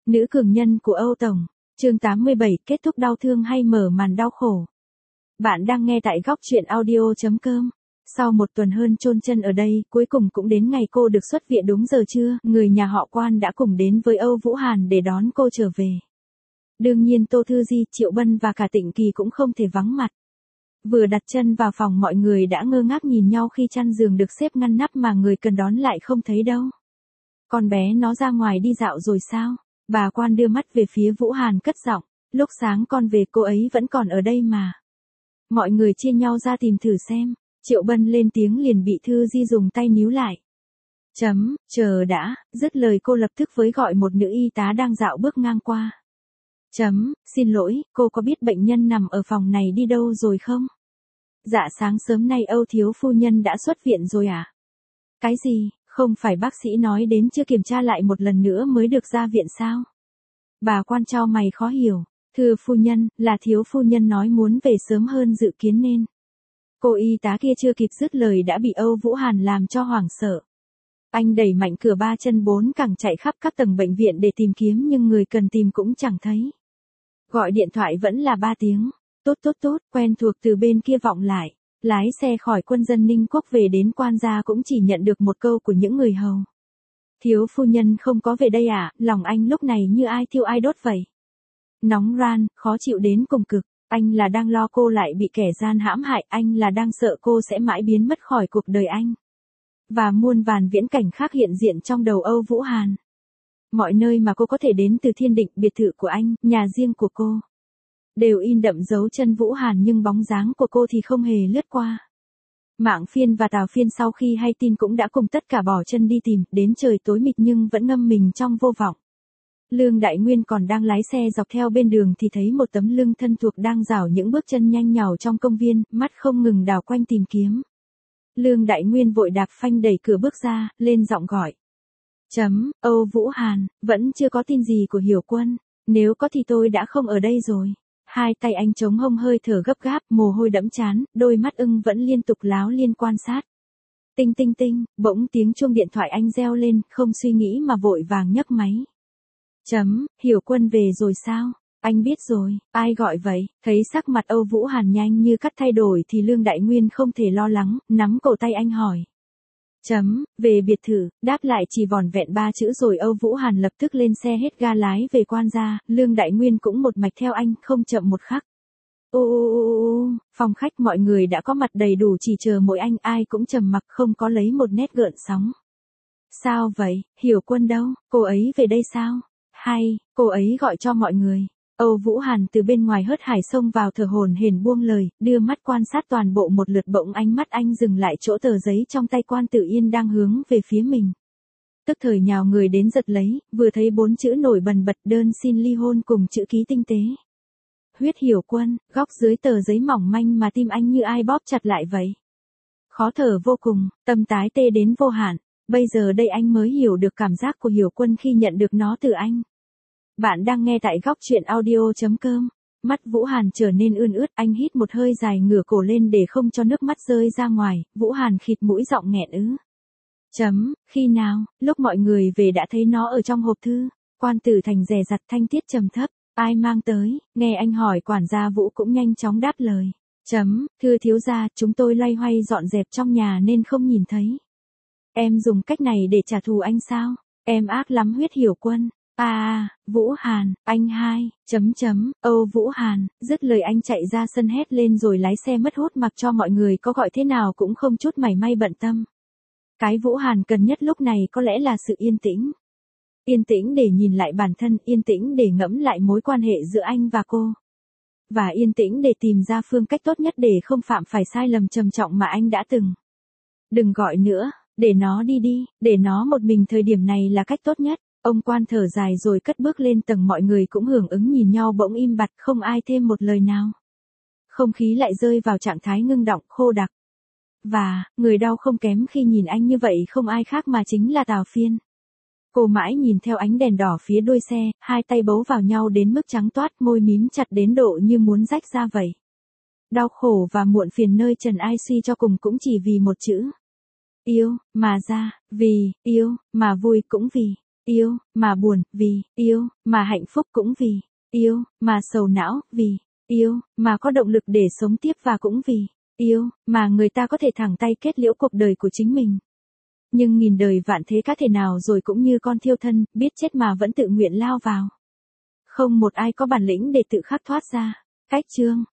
Nữ cường nhân của Âu Tổng, chương 87, kết thúc đau thương hay mở màn đau khổ. Bạn đang nghe tại góc truyện audio.com. Sau một tuần hơn chôn chân ở đây, cuối cùng cũng đến ngày cô được xuất viện đúng giờ trưa, người nhà họ Quan đã cùng đến với Âu Vũ Hàn để đón cô trở về. Đương nhiên Tô Thư Di, Triệu Bân và cả Tịnh Kỳ cũng không thể vắng mặt. Vừa đặt chân vào phòng mọi người đã ngơ ngác nhìn nhau khi chăn giường được xếp ngăn nắp mà người cần đón lại không thấy đâu. Con bé nó ra ngoài đi dạo rồi sao? Bà Quan đưa mắt về phía Vũ Hàn cất giọng, lúc sáng con về cô ấy vẫn còn ở đây mà. Mọi người chia nhau ra tìm thử xem, Triệu Bân lên tiếng liền bị Thư Di dùng tay níu lại. Chờ đã, dứt lời cô lập tức với gọi một nữ y tá đang dạo bước ngang qua. Xin lỗi, cô có biết bệnh nhân nằm ở phòng này đi đâu rồi không? Dạ sáng sớm nay Âu thiếu phu nhân đã xuất viện rồi à? Cái gì, không phải bác sĩ nói đến chưa kiểm tra lại một lần nữa mới được ra viện sao? Bà Quan chau mày khó hiểu, thưa phu nhân, là thiếu phu nhân nói muốn về sớm hơn dự kiến nên. Cô y tá kia chưa kịp dứt lời đã bị Âu Vũ Hàn làm cho hoảng sợ. Anh đẩy mạnh cửa ba chân bốn cẳng chạy khắp các tầng bệnh viện để tìm kiếm nhưng người cần tìm cũng chẳng thấy. Gọi điện thoại vẫn là 3 tiếng. Tốt, quen thuộc từ bên kia vọng lại. Lái xe khỏi quân dân Ninh Quốc về đến Quan gia cũng chỉ nhận được một câu của những người hầu. Thiếu phu nhân không có về đây à, lòng anh lúc này như ai thiêu ai đốt vậy. Nóng ran, khó chịu đến cùng cực, anh là đang lo cô lại bị kẻ gian hãm hại, anh là đang sợ cô sẽ mãi biến mất khỏi cuộc đời anh. Và muôn vàn viễn cảnh khác hiện diện trong đầu Âu Vũ Hàn. Mọi nơi mà cô có thể đến từ Thiên Định, biệt thự của anh, nhà riêng của cô. Đều in đậm dấu chân Vũ Hàn nhưng bóng dáng của cô thì không hề lướt qua. Mạng Phiên và Tào Phiên sau khi hay tin cũng đã cùng tất cả bỏ chân đi tìm, đến trời tối mịt nhưng vẫn ngâm mình trong vô vọng. Lương Đại Nguyên còn đang lái xe dọc theo bên đường thì thấy một tấm lưng thân thuộc đang rảo những bước chân nhanh nhảu trong công viên, mắt không ngừng đảo quanh tìm kiếm. Lương Đại Nguyên vội đạp phanh đẩy cửa bước ra, lên giọng gọi. Âu Vũ Hàn, vẫn chưa có tin gì của Hiểu Quân, nếu có thì tôi đã không ở đây rồi. Hai tay anh chống hông hơi thở gấp gáp, mồ hôi đẫm trán, đôi mắt ưng vẫn liên tục láo liên quan sát. Tinh, bỗng tiếng chuông điện thoại anh reo lên, không suy nghĩ mà vội vàng nhấc máy. Hiểu Quân về rồi sao? Anh biết rồi, ai gọi vậy? Thấy sắc mặt Âu Vũ Hàn nhanh như cắt thay đổi thì Lương Đại Nguyên không thể lo lắng, nắm cổ tay anh hỏi. Về biệt thự, đáp lại chỉ vỏn vẹn 3 chữ rồi Âu Vũ Hàn lập tức lên xe hết ga lái về Quan gia, Lương Đại Nguyên cũng một mạch theo anh, không chậm một khắc. Phòng khách mọi người đã có mặt đầy đủ chỉ chờ mỗi anh, ai cũng trầm mặc không có lấy một nét gợn sóng. Sao vậy, Hiểu Quân đâu, cô ấy về đây sao? Hay, cô ấy gọi cho mọi người. Âu Vũ Hàn từ bên ngoài hớt hải xông vào thở hổn hển buông lời, đưa mắt quan sát toàn bộ một lượt bỗng ánh mắt anh dừng lại chỗ tờ giấy trong tay Quan Tử Yên đang hướng về phía mình. Tức thời nhào người đến giật lấy, vừa thấy 4 chữ nổi bần bật đơn xin ly hôn cùng chữ ký tinh tế. Huyết Hiểu Quân, góc dưới tờ giấy mỏng manh mà tim anh như ai bóp chặt lại vậy. Khó thở vô cùng, tâm tái tê đến vô hạn, bây giờ đây anh mới hiểu được cảm giác của Hiểu Quân khi nhận được nó từ anh. Bạn đang nghe tại góc truyện audio.com. Mắt Vũ Hàn trở nên ươn ướt, anh hít một hơi dài ngửa cổ lên để không cho nước mắt rơi ra ngoài, Vũ Hàn khịt mũi giọng nghẹn ứ. Khi nào, lúc mọi người về đã thấy nó ở trong hộp thư, Quan Tử Thành dè dặt thanh tiết trầm thấp, ai mang tới, nghe anh hỏi quản gia Vũ cũng nhanh chóng đáp lời. Thưa thiếu gia, chúng tôi loay hoay dọn dẹp trong nhà nên không nhìn thấy. Em dùng cách này để trả thù anh sao? Em ác lắm Huyết Hiểu Quân. Vũ Hàn, anh hai, Âu Vũ Hàn, dứt lời anh chạy ra sân hét lên rồi lái xe mất hút mặc cho mọi người có gọi thế nào cũng không chút mảy may bận tâm. Cái Vũ Hàn cần nhất lúc này có lẽ là sự yên tĩnh. Yên tĩnh để nhìn lại bản thân, yên tĩnh để ngẫm lại mối quan hệ giữa anh và cô. Và yên tĩnh để tìm ra phương cách tốt nhất để không phạm phải sai lầm trầm trọng mà anh đã từng. Đừng gọi nữa, để nó đi, để nó một mình thời điểm này là cách tốt nhất. Ông Quan thở dài rồi cất bước lên tầng, mọi người cũng hưởng ứng nhìn nhau bỗng im bặt, không ai thêm một lời nào. Không khí lại rơi vào trạng thái ngưng đọng, khô đặc. Và, người đau không kém khi nhìn anh như vậy không ai khác mà chính là Tào Phiên. Cô mãi nhìn theo ánh đèn đỏ phía đuôi xe, hai tay bấu vào nhau đến mức trắng toát, môi mím chặt đến độ như muốn rách ra vậy. Đau khổ và muộn phiền nơi trần ai suy cho cùng cũng chỉ vì một chữ. Yêu, mà ra, vì, yêu, mà vui cũng vì. yêu, mà buồn, vì, yêu, mà hạnh phúc cũng vì, yêu, mà sầu não, vì, yêu, mà có động lực để sống tiếp và cũng vì, yêu, mà người ta có thể thẳng tay kết liễu cuộc đời của chính mình. Nhưng nghìn đời vạn thế cá thể nào rồi cũng như con thiêu thân, biết chết mà vẫn tự nguyện lao vào. Không một ai có bản lĩnh để tự khắc thoát ra. Cách chương